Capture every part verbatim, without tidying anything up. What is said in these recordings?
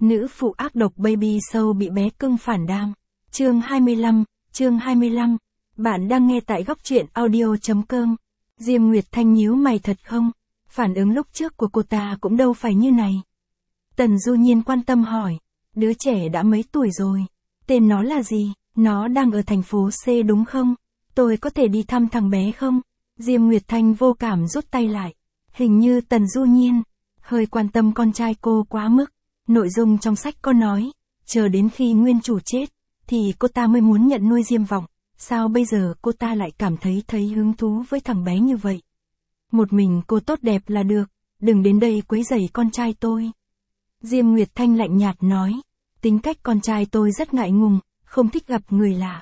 Nữ phụ ác độc baby show bị bé cưng phản đam. Chương hai mươi lăm, chương hai mươi lăm. Bạn đang nghe tại góc truyện audio.com. Diêm Nguyệt Thanh nhíu mày thật không? Phản ứng lúc trước của cô ta cũng đâu phải như này. Tần Du Nhiên quan tâm hỏi. Đứa trẻ đã mấy tuổi rồi? Tên nó là gì? Nó đang ở thành phố C đúng không? Tôi có thể đi thăm thằng bé không? Diêm Nguyệt Thanh vô cảm rút tay lại. Hình như Tần Du Nhiên hơi quan tâm con trai cô quá mức. Nội dung trong sách có nói, chờ đến khi nguyên chủ chết, thì cô ta mới muốn nhận nuôi Diêm Vọng. Sao bây giờ cô ta lại cảm thấy thấy hứng thú với thằng bé như vậy? Một mình cô tốt đẹp là được, đừng đến đây quấy rầy con trai tôi. Diêm Nguyệt Thanh lạnh nhạt nói, tính cách con trai tôi rất ngại ngùng, không thích gặp người lạ.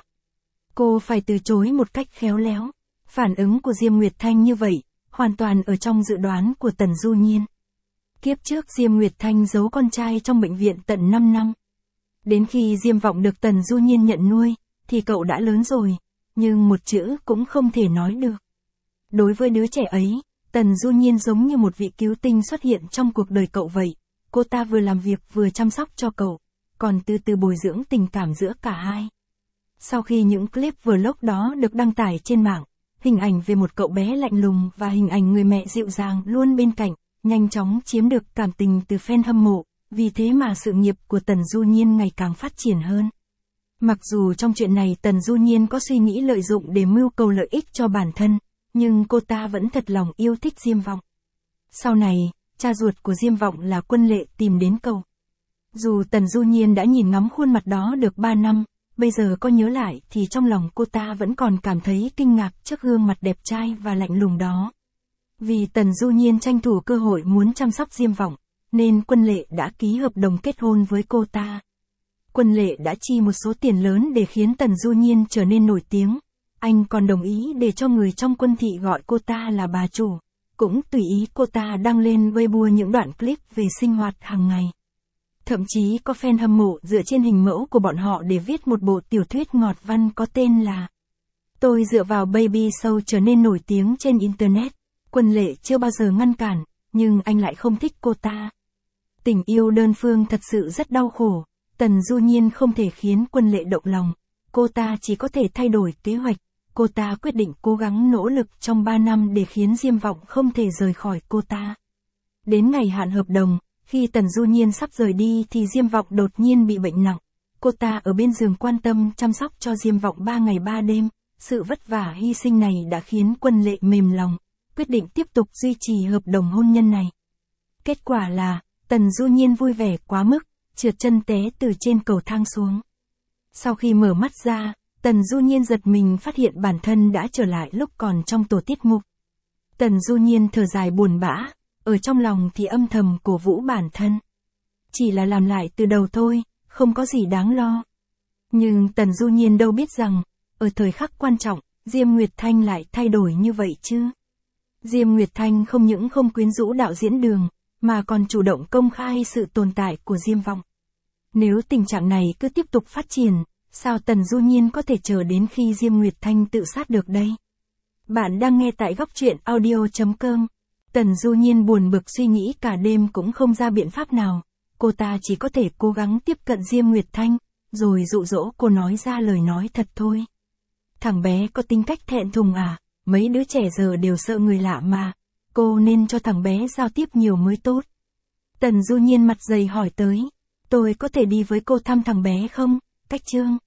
Cô phải từ chối một cách khéo léo. Phản ứng của Diêm Nguyệt Thanh như vậy, hoàn toàn ở trong dự đoán của Tần Du Nhiên. Kiếp trước Diêm Nguyệt Thanh giấu con trai trong bệnh viện tận năm năm. Đến khi Diêm Vọng được Tần Du Nhiên nhận nuôi, thì cậu đã lớn rồi, nhưng một chữ cũng không thể nói được. Đối với đứa trẻ ấy, Tần Du Nhiên giống như một vị cứu tinh xuất hiện trong cuộc đời cậu vậy. Cô ta vừa làm việc vừa chăm sóc cho cậu, còn từ từ bồi dưỡng tình cảm giữa cả hai. Sau khi những clip vlog đó được đăng tải trên mạng, hình ảnh về một cậu bé lạnh lùng và hình ảnh người mẹ dịu dàng luôn bên cạnh, nhanh chóng chiếm được cảm tình từ fan hâm mộ, vì thế mà sự nghiệp của Tần Du Nhiên ngày càng phát triển hơn. Mặc dù trong chuyện này Tần Du Nhiên có suy nghĩ lợi dụng để mưu cầu lợi ích cho bản thân, nhưng cô ta vẫn thật lòng yêu thích Diêm Vọng. Sau này, cha ruột của Diêm Vọng là Quân Lệ tìm đến cậu. Dù Tần Du Nhiên đã nhìn ngắm khuôn mặt đó được ba năm, bây giờ có nhớ lại thì trong lòng cô ta vẫn còn cảm thấy kinh ngạc trước gương mặt đẹp trai và lạnh lùng đó. Vì Tần Du Nhiên tranh thủ cơ hội muốn chăm sóc Diêm Vọng, nên Quân Lệ đã ký hợp đồng kết hôn với cô ta. Quân Lệ đã chi một số tiền lớn để khiến Tần Du Nhiên trở nên nổi tiếng. Anh còn đồng ý để cho người trong quân thị gọi cô ta là bà chủ. Cũng tùy ý cô ta đăng lên Weibo những đoạn clip về sinh hoạt hàng ngày. Thậm chí có fan hâm mộ dựa trên hình mẫu của bọn họ để viết một bộ tiểu thuyết ngọt văn có tên là Tôi dựa vào baby show trở nên nổi tiếng trên Internet. Quân Lệ chưa bao giờ ngăn cản, nhưng anh lại không thích cô ta. Tình yêu đơn phương thật sự rất đau khổ. Tần Du Nhiên không thể khiến Quân Lệ động lòng. Cô ta chỉ có thể thay đổi kế hoạch. Cô ta quyết định cố gắng nỗ lực trong ba năm để khiến Diêm Vọng không thể rời khỏi cô ta. Đến ngày hạn hợp đồng, khi Tần Du Nhiên sắp rời đi thì Diêm Vọng đột nhiên bị bệnh nặng. Cô ta ở bên giường quan tâm chăm sóc cho Diêm Vọng ba ngày ba đêm. Sự vất vả hy sinh này đã khiến Quân Lệ mềm lòng, quyết định tiếp tục duy trì hợp đồng hôn nhân này. Kết quả là, Tần Du Nhiên vui vẻ quá mức, trượt chân té từ trên cầu thang xuống. Sau khi mở mắt ra, Tần Du Nhiên giật mình phát hiện bản thân đã trở lại lúc còn trong tổ tiết mục. Tần Du Nhiên thở dài buồn bã, ở trong lòng thì âm thầm cổ vũ bản thân. Chỉ là làm lại từ đầu thôi, không có gì đáng lo. Nhưng Tần Du Nhiên đâu biết rằng, ở thời khắc quan trọng, Diêm Nguyệt Thanh lại thay đổi như vậy chứ. Diêm Nguyệt Thanh không những không quyến rũ đạo diễn Đường, mà còn chủ động công khai sự tồn tại của Diêm Vọng. Nếu tình trạng này cứ tiếp tục phát triển, sao Tần Du Nhiên có thể chờ đến khi Diêm Nguyệt Thanh tự sát được đây? Bạn đang nghe tại góc truyện audio.com. Tần Du Nhiên buồn bực suy nghĩ cả đêm cũng không ra biện pháp nào. Cô ta chỉ có thể cố gắng tiếp cận Diêm Nguyệt Thanh, rồi dụ dỗ cô nói ra lời nói thật thôi. Thằng bé có tính cách thẹn thùng à? Mấy đứa trẻ giờ đều sợ người lạ mà. Cô nên cho thằng bé giao tiếp nhiều mới tốt. Tần Du Nhiên mặt dày hỏi tới. Tôi có thể đi với cô thăm thằng bé không? Cách chương.